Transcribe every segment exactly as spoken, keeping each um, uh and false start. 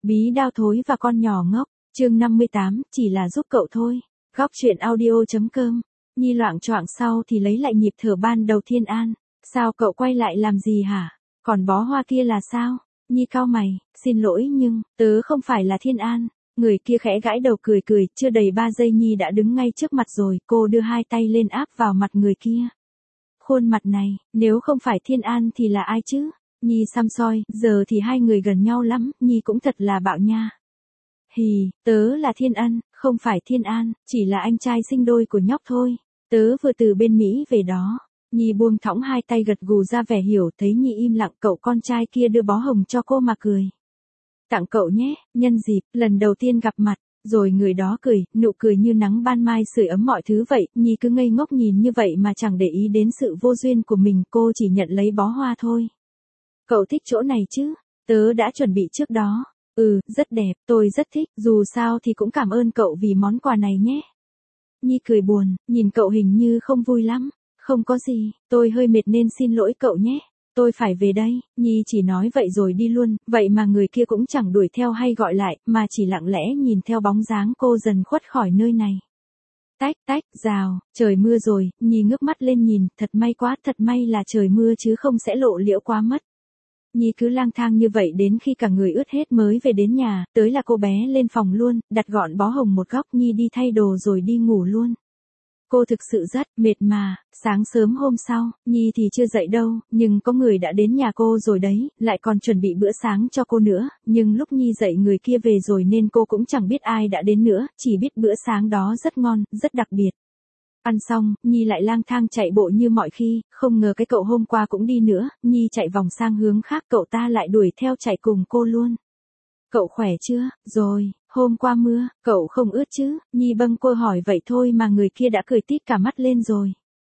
Bí đao thối và con nhỏ ngốc, chương năm mươi tám, chỉ là giúp cậu thôi. Góc truyện audio.com. Nhi loạng choạng sau thì lấy lại nhịp thở ban đầu. Thiên An, sao cậu quay lại làm gì hả? Còn bó hoa kia là sao? Nhi cau mày, xin lỗi nhưng, tớ không phải là Thiên An. Người kia khẽ gãi đầu cười cười, chưa đầy ba giây Nhi đã đứng ngay trước mặt rồi, cô đưa hai tay lên áp vào mặt người kia. Khuôn mặt này, nếu không phải Thiên An thì là ai chứ? Nhi xăm soi, giờ thì hai người gần nhau lắm, Nhi cũng thật là bạo nha. Hì, tớ là Thiên An, không phải Thiên An, chỉ là anh trai sinh đôi của nhóc thôi. Tớ vừa từ bên Mỹ về đó. Nhi buông thõng hai tay gật gù ra vẻ hiểu, thấy Nhi im lặng, cậu con trai kia đưa bó hồng cho cô mà cười. Tặng cậu nhé, nhân dịp, lần đầu tiên gặp mặt. Rồi người đó cười, nụ cười như nắng ban mai sưởi ấm mọi thứ vậy. Nhi cứ ngây ngốc nhìn như vậy mà chẳng để ý đến sự vô duyên của mình, cô chỉ nhận lấy bó hoa thôi. Cậu thích chỗ này chứ? Tớ đã chuẩn bị trước đó. Ừ, rất đẹp, tôi rất thích, dù sao thì cũng cảm ơn cậu vì món quà này nhé. Nhi cười buồn, nhìn cậu hình như không vui lắm. Không có gì, tôi hơi mệt nên xin lỗi cậu nhé. Tôi phải về đây. Nhi chỉ nói vậy rồi đi luôn, vậy mà người kia cũng chẳng đuổi theo hay gọi lại, mà chỉ lặng lẽ nhìn theo bóng dáng cô dần khuất khỏi nơi này. Tách tách, rào, trời mưa rồi. Nhi ngước mắt lên nhìn, thật may quá, thật may là trời mưa chứ không sẽ lộ liễu quá mất. Nhi cứ lang thang như vậy đến khi cả người ướt hết mới về đến nhà, tới là cô bé lên phòng luôn, đặt gọn bó hồng một góc. Nhi đi thay đồ rồi đi ngủ luôn. Cô thực sự rất mệt mà. Sáng sớm hôm sau, Nhi thì chưa dậy đâu, nhưng có người đã đến nhà cô rồi đấy, lại còn chuẩn bị bữa sáng cho cô nữa, nhưng lúc Nhi dậy người kia về rồi nên cô cũng chẳng biết ai đã đến nữa, chỉ biết bữa sáng đó rất ngon, rất đặc biệt. Ăn xong, Nhi lại lang thang chạy bộ như mọi khi, không ngờ cái cậu hôm qua cũng đi nữa. Nhi chạy vòng sang hướng khác, cậu ta lại đuổi theo chạy cùng cô luôn. Cậu khỏe chưa? Rồi, hôm qua mưa, cậu không ướt chứ? Nhi bâng quơ hỏi vậy thôi mà người kia đã cười tít cả mắt lên rồi.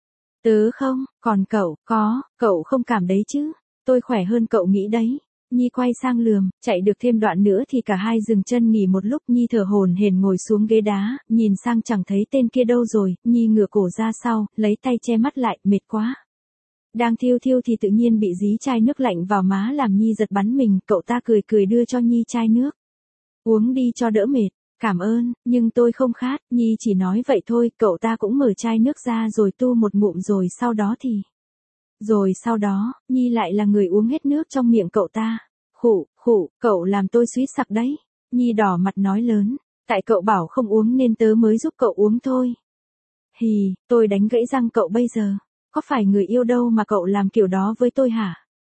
Tớ không, còn cậu, có, cậu không cảm đấy chứ? Tôi khỏe hơn cậu nghĩ đấy. Nhi quay sang lườm, chạy được thêm đoạn nữa thì cả hai dừng chân nghỉ một lúc. Nhi thở hổn hển ngồi xuống ghế đá, nhìn sang chẳng thấy tên kia đâu rồi. Nhi ngửa cổ ra sau, lấy tay che mắt lại, mệt quá. Đang thiêu thiêu thì tự nhiên bị dí chai nước lạnh vào má làm Nhi giật bắn mình, cậu ta cười cười đưa cho Nhi chai nước. Uống đi cho đỡ mệt. Cảm ơn, nhưng tôi không khát. Nhi chỉ nói vậy thôi, cậu ta cũng mở chai nước ra rồi tu một ngụm rồi sau đó thì... Rồi sau đó, Nhi lại là người uống hết nước trong miệng cậu ta. Khụ, khụ, cậu làm tôi suýt sặc đấy. Nhi đỏ mặt nói lớn, tại cậu bảo không uống nên tớ mới giúp cậu uống thôi. Hì, tôi đánh gãy răng cậu bây giờ. Có phải người yêu đâu mà cậu làm kiểu đó với tôi hả?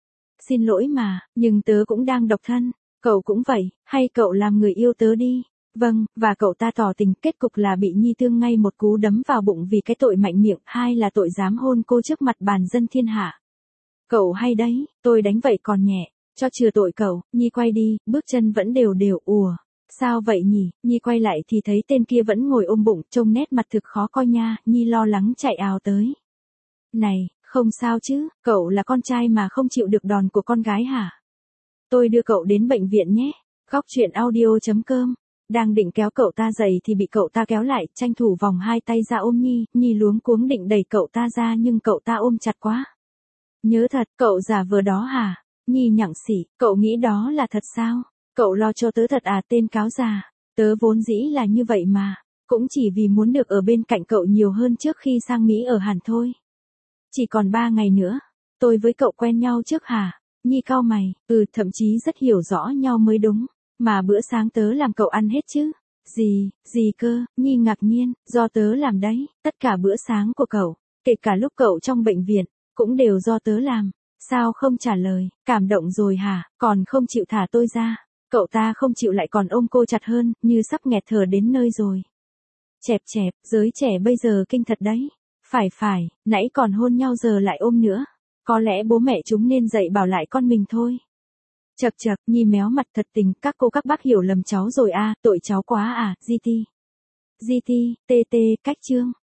Xin lỗi mà, nhưng tớ cũng đang độc thân. Cậu cũng vậy, hay cậu làm người yêu tớ đi. Vâng, và cậu ta tỏ tình, kết cục là bị Nhi thương ngay một cú đấm vào bụng vì cái tội mạnh miệng, hai là tội dám hôn cô trước mặt bàn dân thiên hạ. Cậu hay đấy, tôi đánh vậy còn nhẹ, cho chừa tội cậu. Nhi quay đi, bước chân vẫn đều đều. Ủa, sao vậy nhỉ? Nhi quay lại thì thấy tên kia vẫn ngồi ôm bụng, trông nét mặt thực khó coi nha. Nhi lo lắng chạy ào tới. Này, không sao chứ, cậu là con trai mà không chịu được đòn của con gái hả? Tôi đưa cậu đến bệnh viện nhé. Góc truyện audio.com. Đang định kéo cậu ta dậy thì bị cậu ta kéo lại, tranh thủ vòng hai tay ra ôm Nhi. Nhi luống cuống định đẩy cậu ta ra nhưng cậu ta ôm chặt quá. Nhớ thật, cậu giả vờ đó hả? Nhi nhặng xỉ, cậu nghĩ đó là thật sao? Cậu lo cho tớ thật à? Tên cáo già. Tớ vốn dĩ là như vậy mà, cũng chỉ vì muốn được ở bên cạnh cậu nhiều hơn trước khi sang Mỹ ở hẳn thôi. Chỉ còn ba ngày nữa, tôi với cậu quen nhau trước hả? Nhi cau mày, ừ, thậm chí rất hiểu rõ nhau mới đúng. Mà bữa sáng tớ làm cậu ăn hết chứ? Gì, gì cơ? Nhi ngạc nhiên, do tớ làm đấy, tất cả bữa sáng của cậu, kể cả lúc cậu trong bệnh viện, cũng đều do tớ làm. Sao không trả lời? Cảm động rồi hả? Còn không chịu thả tôi ra. Cậu ta không chịu lại còn ôm cô chặt hơn, như sắp nghẹt thở đến nơi rồi. Chẹp chẹp, giới trẻ bây giờ kinh thật đấy. Phải phải, nãy còn hôn nhau giờ lại ôm nữa. Có lẽ bố mẹ chúng nên dạy bảo lại con mình thôi. Chật chật, Nhi méo mặt thật tình, các cô các bác hiểu lầm cháu rồi à, tội cháu quá à, gi ti. gi ti, tê tê, cách chương.